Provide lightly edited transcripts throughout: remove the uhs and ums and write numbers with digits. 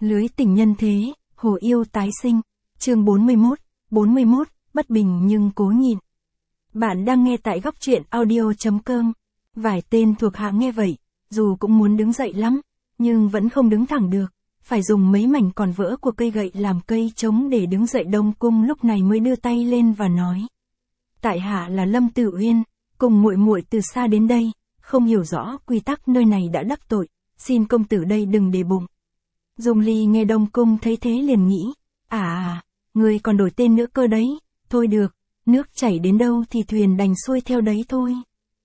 Lưới tình nhân thế, hồ yêu tái sinh. Chương 41, bất bình nhưng cố nhịn. Bạn đang nghe tại góc truyện audio.com. Vài tên thuộc hạ nghe vậy, dù cũng muốn đứng dậy lắm, nhưng vẫn không đứng thẳng được, phải dùng mấy mảnh còn vỡ của cây gậy làm cây trống để đứng dậy. Đông Cung lúc này mới đưa tay lên và nói: Tại hạ là Lâm Tử Uyên, cùng muội muội từ xa đến đây, không hiểu rõ quy tắc nơi này đã đắc tội, xin công tử đây đừng để bụng. Dung Ly nghe Đông Cung thấy thế liền nghĩ: người còn đổi tên nữa cơ đấy, thôi được, nước chảy đến đâu thì thuyền đành xuôi theo đấy thôi.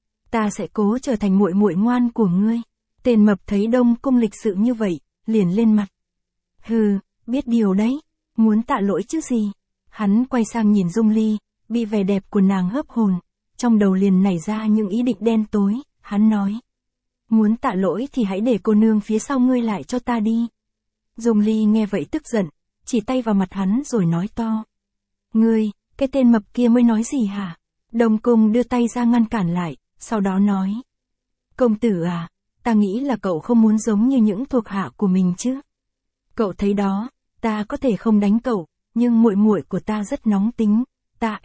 Ta sẽ cố trở thành muội muội ngoan của ngươi. Tên mập thấy Đông Cung lịch sự như vậy, liền lên mặt. Hừ, biết điều đấy, muốn tạ lỗi chứ gì. Hắn quay sang nhìn Dung Ly, bị vẻ đẹp của nàng hớp hồn, trong đầu liền nảy ra những ý định đen tối, hắn nói: Muốn tạ lỗi thì hãy để cô nương phía sau ngươi lại cho ta đi. Dung Ly nghe vậy tức giận, chỉ tay vào mặt hắn rồi nói to: Ngươi, cái tên mập kia mới nói gì hả? Đông Cung đưa tay ra ngăn cản lại, sau đó nói: Công tử à, ta nghĩ là cậu không muốn giống như những thuộc hạ của mình chứ. Cậu thấy đó, ta có thể không đánh cậu, nhưng muội muội của ta rất nóng tính, ta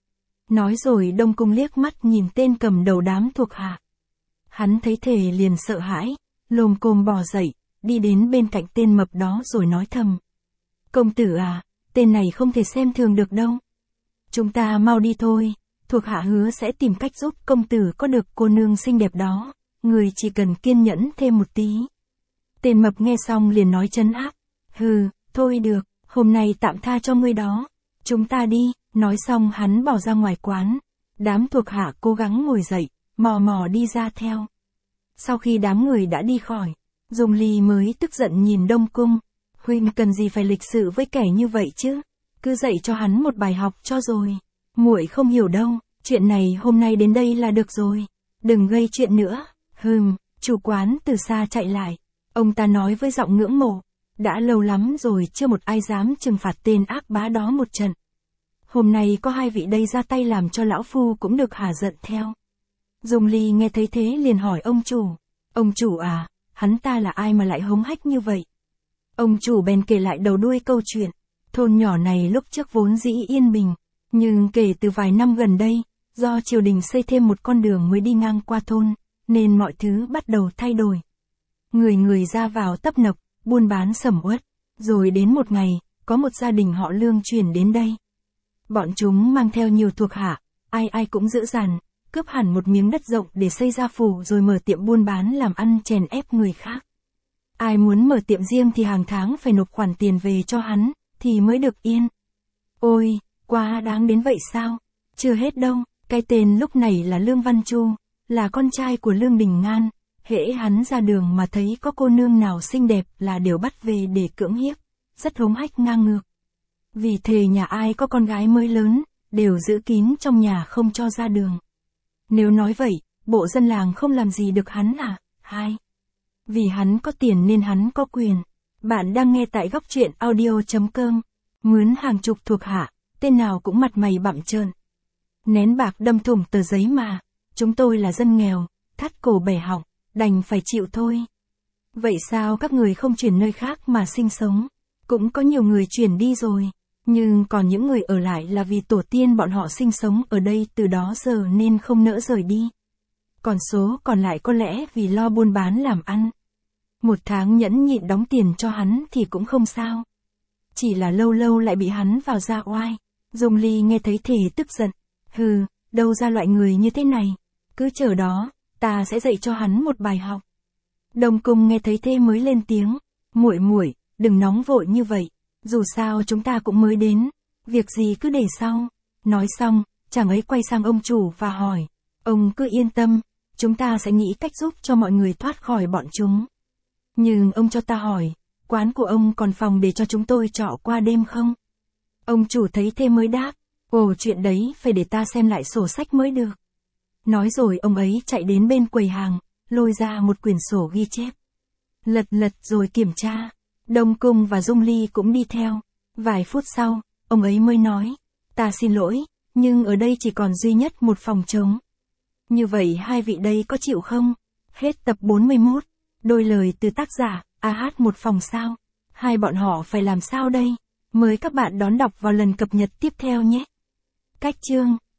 Nói rồi Đông Cung liếc mắt nhìn tên cầm đầu đám thuộc hạ. Hắn thấy thế liền sợ hãi, lồm cồm bò dậy, đi đến bên cạnh tên mập đó rồi nói thầm: Công tử à, tên này không thể xem thường được đâu. Chúng ta mau đi thôi, thuộc hạ hứa sẽ tìm cách giúp công tử có được cô nương xinh đẹp đó, người chỉ cần kiên nhẫn thêm một tí. Tên mập nghe xong liền nói trấn áp: Hừ, thôi được, hôm nay tạm tha cho ngươi đó, chúng ta đi. Nói xong hắn bỏ ra ngoài quán. Đám thuộc hạ cố gắng ngồi dậy, mò mò đi ra theo. Sau khi đám người đã đi khỏi, Dung Ly mới tức giận nhìn Đông Cung: Huynh cần gì phải lịch sự với kẻ như vậy chứ, cứ dạy cho hắn một bài học cho rồi. Muội không hiểu đâu, chuyện này hôm nay đến đây là được rồi, đừng gây chuyện nữa. Chủ quán từ xa chạy lại, ông ta nói với giọng ngưỡng mộ: Đã lâu lắm rồi chưa một ai dám trừng phạt tên ác bá đó một trận. Hôm nay có hai vị đây ra tay làm cho lão phu cũng được hả giận theo. Dung Ly nghe thấy thế liền hỏi ông chủ à, hắn ta là ai mà lại hống hách như vậy? Ông chủ bèn kể lại đầu đuôi câu chuyện. Thôn nhỏ này lúc trước vốn dĩ yên bình, nhưng kể từ vài năm gần đây, do triều đình xây thêm một con đường mới đi ngang qua thôn, nên mọi thứ bắt đầu thay đổi. Người ra vào tấp nập, buôn bán sầm uất. Rồi đến một ngày, có một gia đình họ Lương chuyển đến đây. Bọn chúng mang theo nhiều thuộc hạ, ai cũng dữ dằn, cướp hẳn một miếng đất rộng để xây gia phủ rồi mở tiệm buôn bán làm ăn chèn ép người khác. Ai muốn mở tiệm riêng thì hàng tháng phải nộp khoản tiền về cho hắn, thì mới được yên. Ôi, quá đáng đến vậy sao? Chưa hết đâu, cái tên lúc này là Lương Văn Chu, là con trai của Lương Đình Ngan. Hễ hắn ra đường mà thấy có cô nương nào xinh đẹp là đều bắt về để cưỡng hiếp, rất hống hách ngang ngược. Vì thề nhà ai có con gái mới lớn, đều giữ kín trong nhà không cho ra đường. Nếu nói vậy, bộ dân làng không làm gì được hắn à? Vì hắn có tiền nên hắn có quyền. Bạn đang nghe tại góc truyện audio.com. Mướn hàng chục thuộc hạ, tên nào cũng mặt mày bặm trợn. Nén bạc đâm thủng tờ giấy mà. Chúng tôi là dân nghèo, thắt cổ bẻ họng, đành phải chịu thôi. Vậy sao các người không chuyển nơi khác mà sinh sống? Cũng có nhiều người chuyển đi rồi. Nhưng còn những người ở lại là vì tổ tiên bọn họ sinh sống ở đây từ đó giờ nên không nỡ rời đi. Còn số còn lại có lẽ vì lo buôn bán làm ăn. Một tháng nhẫn nhịn đóng tiền cho hắn thì cũng không sao. Chỉ là lâu lâu lại bị hắn vào ra oai. Dung Ly nghe thấy thì tức giận. Đâu ra loại người như thế này. Cứ chờ đó, ta sẽ dạy cho hắn một bài học. Đông Cung nghe thấy thế mới lên tiếng: Muội, đừng nóng vội như vậy. Dù sao chúng ta cũng mới đến, việc gì cứ để sau. Nói xong, chàng ấy quay sang ông chủ và hỏi: Ông cứ yên tâm, chúng ta sẽ nghĩ cách giúp cho mọi người thoát khỏi bọn chúng. Nhưng ông cho ta hỏi, quán của ông còn phòng để cho chúng tôi trọ qua đêm không? Ông chủ thấy thế mới đáp: Chuyện đấy phải để ta xem lại sổ sách mới được. Nói rồi ông ấy chạy đến bên quầy hàng, lôi ra một quyển sổ ghi chép. Lật rồi kiểm tra. Đông Cung và Dung Ly cũng đi theo. Vài phút sau, ông ấy mới nói: Ta xin lỗi, nhưng ở đây chỉ còn duy nhất một phòng trống. Như vậy hai vị đây có chịu không? Hết tập 41. Đôi lời từ tác giả, hát một phòng sao? Hai bọn họ phải làm sao đây? Mời các bạn đón đọc vào lần cập nhật tiếp theo nhé. Cách chương